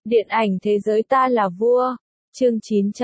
Điện ảnh thế giới ta là vua. Chương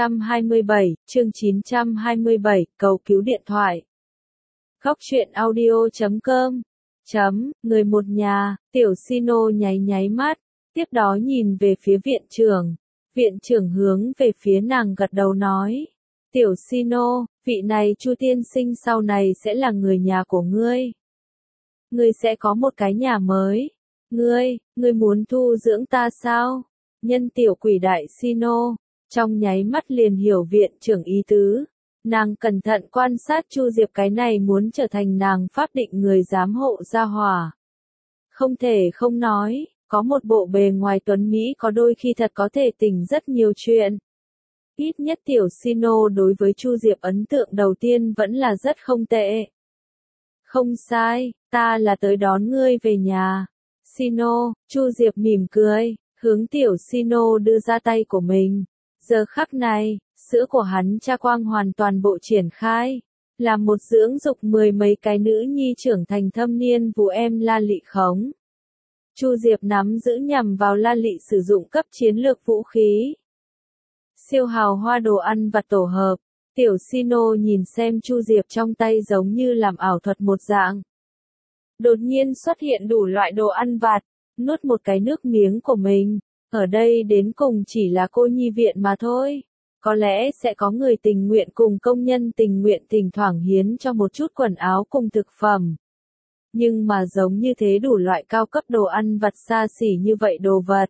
927, cầu cứu điện thoại. Góc truyện audio.com. Người một nhà, Tiểu Sino nháy mắt, tiếp đó nhìn về phía viện trưởng. Viện trưởng hướng về phía nàng gật đầu nói. Tiểu Sino, vị này Chu tiên sinh sau này sẽ là người nhà của ngươi. Ngươi sẽ có một cái nhà mới. Ngươi muốn thu dưỡng ta sao? Nhân tiểu quỷ đại Sino, trong nháy mắt liền hiểu viện trưởng ý tứ. Nàng cẩn thận quan sát Chu Diệp, cái này muốn trở thành nàng pháp định người giám hộ gia hỏa. Không thể không nói, có một bộ bề ngoài tuấn Mỹ có đôi khi thật có thể tỉnh rất nhiều chuyện. Ít nhất Tiểu Sino đối với Chu Diệp ấn tượng đầu tiên vẫn là rất không tệ. Không sai, ta là tới đón ngươi về nhà. Sino, Chu Diệp mỉm cười, hướng Tiểu Sino đưa ra tay của mình. Giờ khắc này, sữa của hắn cha quang hoàn toàn bộ triển khai, là một dưỡng dục mười mấy cái nữ nhi trưởng thành thâm niên vụ em La Lị khống. Chu Diệp nắm giữ nhằm vào La Lị sử dụng cấp chiến lược vũ khí. Siêu hào hoa đồ ăn vặt tổ hợp, Tiểu Sino nhìn xem Chu Diệp trong tay giống như làm ảo thuật một dạng. Đột nhiên xuất hiện đủ loại đồ ăn vặt, nuốt một cái nước miếng của mình. Ở đây đến cùng chỉ là cô nhi viện mà thôi. Có lẽ sẽ có người tình nguyện cùng công nhân tình nguyện thỉnh thoảng hiến cho một chút quần áo cùng thực phẩm. Nhưng mà giống như thế đủ loại cao cấp đồ ăn vặt xa xỉ như vậy đồ vật,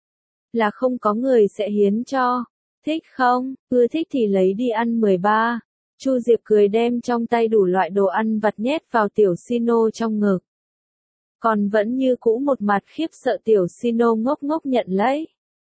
là không có người sẽ hiến cho. Thích không? Ưa thích thì lấy đi ăn 13. Chu Diệp cười đem trong tay đủ loại đồ ăn vặt nhét vào Tiểu Sino trong ngực. Còn vẫn như cũ một mặt khiếp sợ Tiểu Sino ngốc ngốc nhận lấy.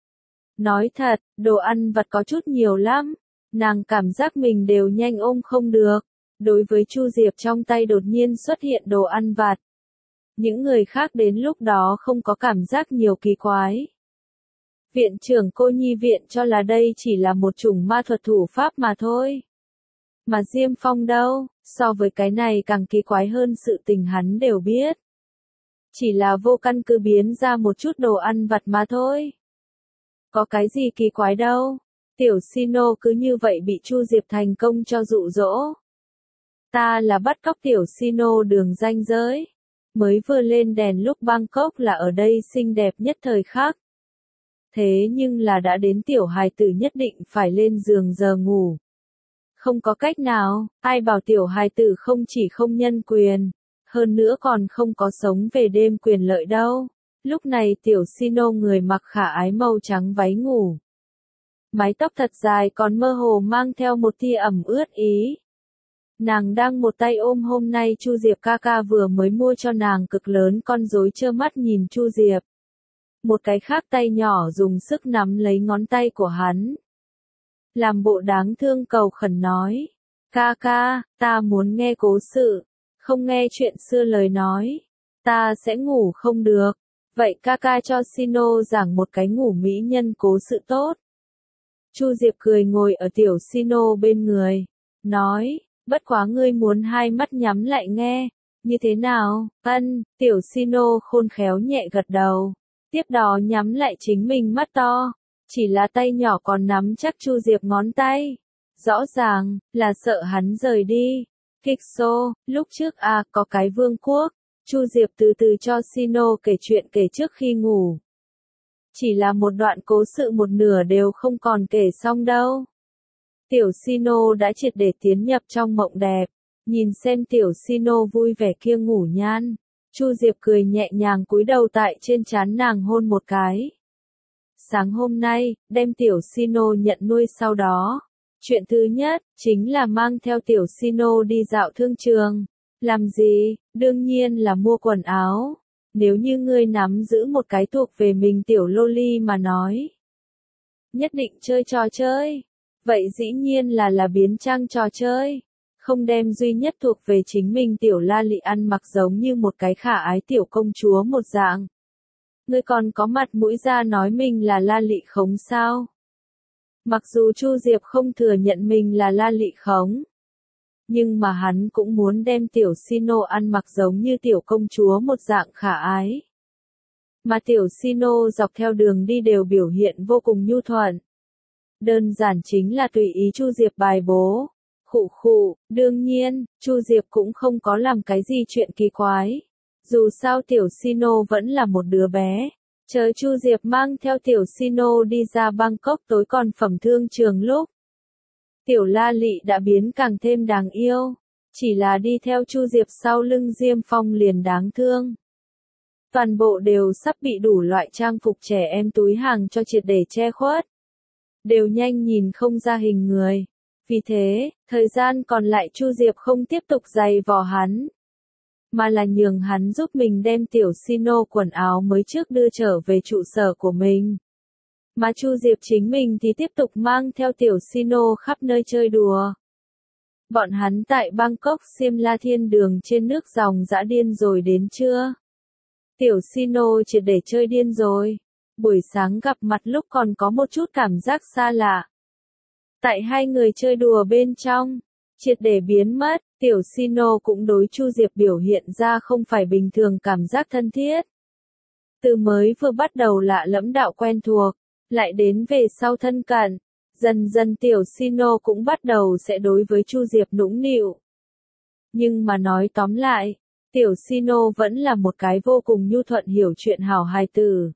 Nói thật, đồ ăn vặt có chút nhiều lắm. Nàng cảm giác mình đều nhanh ôm không được. Đối với Chu Diệp trong tay đột nhiên xuất hiện đồ ăn vặt. Những người khác đến lúc đó không có cảm giác nhiều kỳ quái. Viện trưởng cô nhi viện cho là đây chỉ là một chủng ma thuật thủ pháp mà thôi. Mà Diêm Phong đâu, so với cái này càng kỳ quái hơn sự tình hắn đều biết. Chỉ là vô căn cứ biến ra một chút đồ ăn vặt mà thôi. Có cái gì kỳ quái đâu. Tiểu Sino cứ như vậy bị Chu Diệp thành công cho dụ dỗ. Ta là bắt cóc Tiểu Sino đường ranh giới. Mới vừa lên đèn lúc Bangkok là ở đây xinh đẹp nhất thời khắc. Thế nhưng là đã đến tiểu hài tử nhất định phải lên giường giờ ngủ. Không có cách nào, ai bảo tiểu hài tử không chỉ không nhân quyền, hơn nữa còn không có sống về đêm quyền lợi đâu. Lúc này Tiểu Sino người mặc khả ái màu trắng váy ngủ. Mái tóc thật dài còn mơ hồ mang theo một tia ẩm ướt ý. Nàng đang một tay ôm hôm nay Chu Diệp ca ca vừa mới mua cho nàng cực lớn con rối trơ mắt nhìn Chu Diệp. Một cái khác tay nhỏ dùng sức nắm lấy ngón tay của hắn. Làm bộ đáng thương cầu khẩn nói. Ca ca, ta muốn nghe cố sự, không nghe chuyện xưa lời nói. Ta sẽ ngủ không được. Vậy ca ca cho Sino giảng một cái ngủ mỹ nhân cố sự tốt. Chu Diệp cười ngồi ở Tiểu Sino bên người. Nói, bất quá ngươi muốn hai mắt nhắm lại nghe. Như thế nào? Tiểu Sino khôn khéo nhẹ gật đầu. Tiếp đó nhắm lại chính mình mắt to. Chỉ là tay nhỏ còn nắm chắc Chu Diệp ngón tay. Rõ ràng, là sợ hắn rời đi. Kịch xô, lúc trước có cái vương quốc. Chu Diệp từ từ cho Sino kể chuyện kể trước khi ngủ. Chỉ là một đoạn cố sự một nửa đều không còn kể xong đâu. Tiểu Sino đã triệt để tiến nhập trong mộng đẹp. Nhìn xem Tiểu Sino vui vẻ kia ngủ nhan. Chu Diệp cười nhẹ nhàng cúi đầu tại trên trán nàng hôn một cái. Sáng hôm nay, đem Tiểu Sino nhận nuôi sau đó. Chuyện thứ nhất, chính là mang theo Tiểu Sino đi dạo thương trường. Làm gì? Đương nhiên là mua quần áo. Nếu như ngươi nắm giữ một cái thuộc về mình tiểu loli mà nói. Nhất định chơi trò chơi. Vậy dĩ nhiên là biến trang trò chơi. Không đem duy nhất thuộc về chính mình tiểu La Lị ăn mặc giống như một cái khả ái tiểu công chúa một dạng. Ngươi còn có mặt mũi ra nói mình là La Lị khống sao? Mặc dù Chu Diệp không thừa nhận mình là La Lị khống. Nhưng mà hắn cũng muốn đem Tiểu Sino ăn mặc giống như tiểu công chúa một dạng khả ái. mà tiểu Sino dọc theo đường đi đều biểu hiện vô cùng nhu thuận. Đơn giản chính là tùy ý Chu Diệp bài bố. Khụ khụ, đương nhiên, Chu Diệp cũng không có làm cái gì chuyện kỳ quái. Dù sao tiểu Sino vẫn là một đứa bé. Chờ Chu Diệp mang theo tiểu Sino đi ra Bangkok tối còn phẩm thương trường lúc. Tiểu La Lị đã biến càng thêm đáng yêu. Chỉ là đi theo Chu Diệp sau lưng Diêm Phong liền đáng thương. Toàn bộ đều sắp bị đủ loại trang phục trẻ em túi hàng cho triệt để che khuất. Đều nhanh nhìn không ra hình người. Vì thế, thời gian còn lại Chu Diệp không tiếp tục giày vò hắn. Mà là nhường hắn giúp mình đem tiểu Sino quần áo mới trước đưa trở về trụ sở của mình. Mà Chu Diệp chính mình thì tiếp tục mang theo tiểu Sino khắp nơi chơi đùa. Bọn hắn tại Bangkok Simla thiên đường trên nước dòng dã điên rồi đến trưa. Tiểu Sino triệt để chơi điên rồi. Buổi sáng gặp mặt lúc còn có một chút cảm giác xa lạ. Tại hai người chơi đùa bên trong, triệt để biến mất, tiểu Sino cũng đối Chu Diệp biểu hiện ra không phải bình thường cảm giác thân thiết. Từ mới vừa bắt đầu lạ lẫm đạo quen thuộc, lại đến về sau thân cận, dần dần tiểu Sino cũng bắt đầu sẽ đối với Chu Diệp nũng nịu. Nhưng mà nói tóm lại, tiểu Sino vẫn là một cái vô cùng nhu thuận hiểu chuyện hảo hài tử.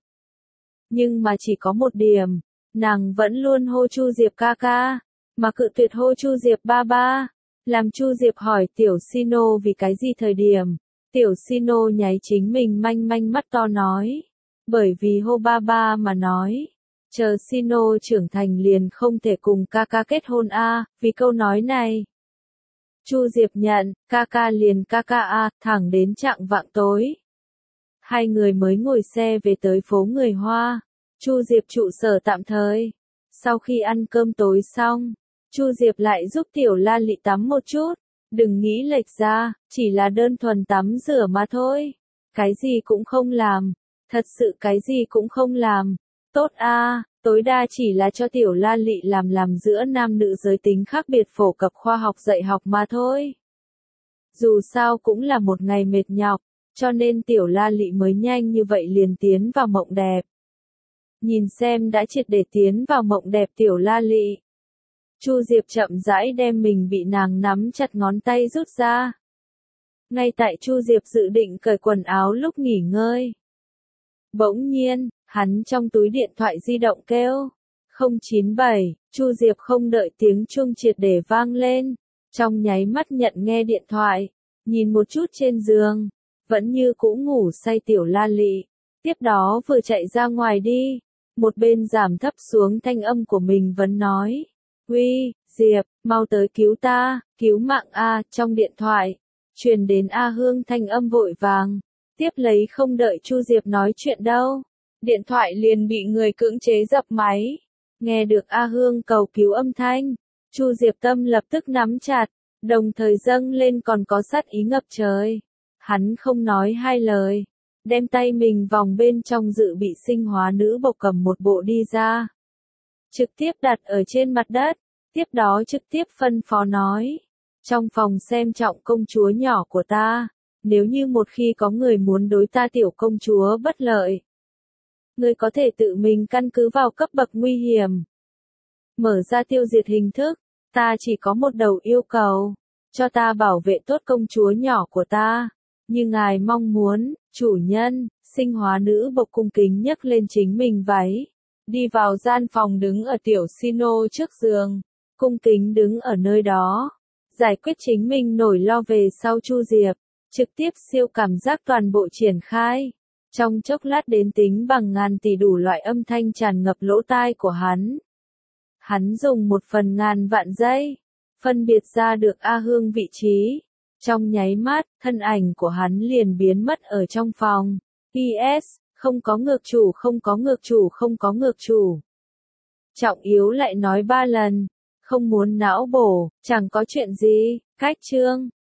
Nhưng mà chỉ có một điểm, nàng vẫn luôn hô Chu Diệp ca ca, mà cự tuyệt hô Chu Diệp ba ba. Làm Chu Diệp hỏi tiểu Sino vì cái gì thời điểm, tiểu Sino nháy chính mình manh manh mắt to nói. Bởi vì hô ba ba mà nói, chờ Sino trưởng thành liền không thể cùng ca ca kết hôn a. Vì câu nói này. Chu Diệp nhận, ca ca liền ca ca a, thẳng đến chạng vạng tối. Hai người mới ngồi xe về tới phố người Hoa, Chu Diệp trụ sở tạm thời. Sau khi ăn cơm tối xong, Chu Diệp lại giúp tiểu La Lị tắm một chút, đừng nghĩ lệch ra, chỉ là đơn thuần tắm rửa mà thôi. Cái gì cũng không làm, thật sự cái gì cũng không làm. Tốt a, tối đa chỉ là cho tiểu La Lị làm giữa nam nữ giới tính khác biệt phổ cập khoa học dạy học mà thôi. Dù sao cũng là một ngày mệt nhọc, cho nên tiểu La Lị mới nhanh như vậy liền tiến vào mộng đẹp. Nhìn xem đã triệt để tiến vào mộng đẹp tiểu La Lị. Chu Diệp chậm rãi đem mình bị nàng nắm chặt ngón tay rút ra. Ngay tại Chu Diệp dự định cởi quần áo lúc nghỉ ngơi. Bỗng nhiên, hắn trong túi điện thoại di động kêu. 097, Chu Diệp không đợi tiếng chuông triệt để vang lên. Trong nháy mắt nhận nghe điện thoại, nhìn một chút trên giường, vẫn như cũ ngủ say tiểu La Lị. Tiếp đó vừa chạy ra ngoài đi, một bên giảm thấp xuống thanh âm của mình vẫn nói. Uy, Diệp, mau tới cứu ta, cứu mạng a. Trong điện thoại, truyền đến A Hương thanh âm vội vàng. Tiếp lấy không đợi Chu Diệp nói chuyện đâu, điện thoại liền bị người cưỡng chế dập máy. Nghe được A Hương cầu cứu âm thanh, Chu Diệp tâm lập tức nắm chặt, đồng thời dâng lên còn có sát ý ngập trời. Hắn không nói hai lời, đem tay mình vòng bên trong dự bị sinh hóa nữ bộc cầm một bộ đi ra. Trực tiếp đặt ở trên mặt đất, tiếp đó trực tiếp phân phó nói. Trong phòng xem trọng công chúa nhỏ của ta, nếu như một khi có người muốn đối ta tiểu công chúa bất lợi, ngươi có thể tự mình căn cứ vào cấp bậc nguy hiểm. Mở ra tiêu diệt hình thức, ta chỉ có một đầu yêu cầu, cho ta bảo vệ tốt công chúa nhỏ của ta. Như ngài mong muốn, chủ nhân, sinh hóa nữ bộc cung kính nhấc lên chính mình váy. Đi vào gian phòng đứng ở tiểu Sino trước giường, cung kính đứng ở nơi đó. Giải quyết chính mình nỗi lo về sau Chu Diệp, trực tiếp siêu cảm giác toàn bộ triển khai. Trong chốc lát đến tính bằng ngàn tỷ đủ loại âm thanh tràn ngập lỗ tai của hắn. Hắn dùng 1/1000 vạn giây, phân biệt ra được A Hương vị trí. Trong nháy mắt, thân ảnh của hắn liền biến mất ở trong phòng. PS, không có ngược chủ, không có ngược chủ, không có ngược chủ. Trọng yếu lại nói 3 lần, không muốn não bổ, chẳng có chuyện gì, cách chương.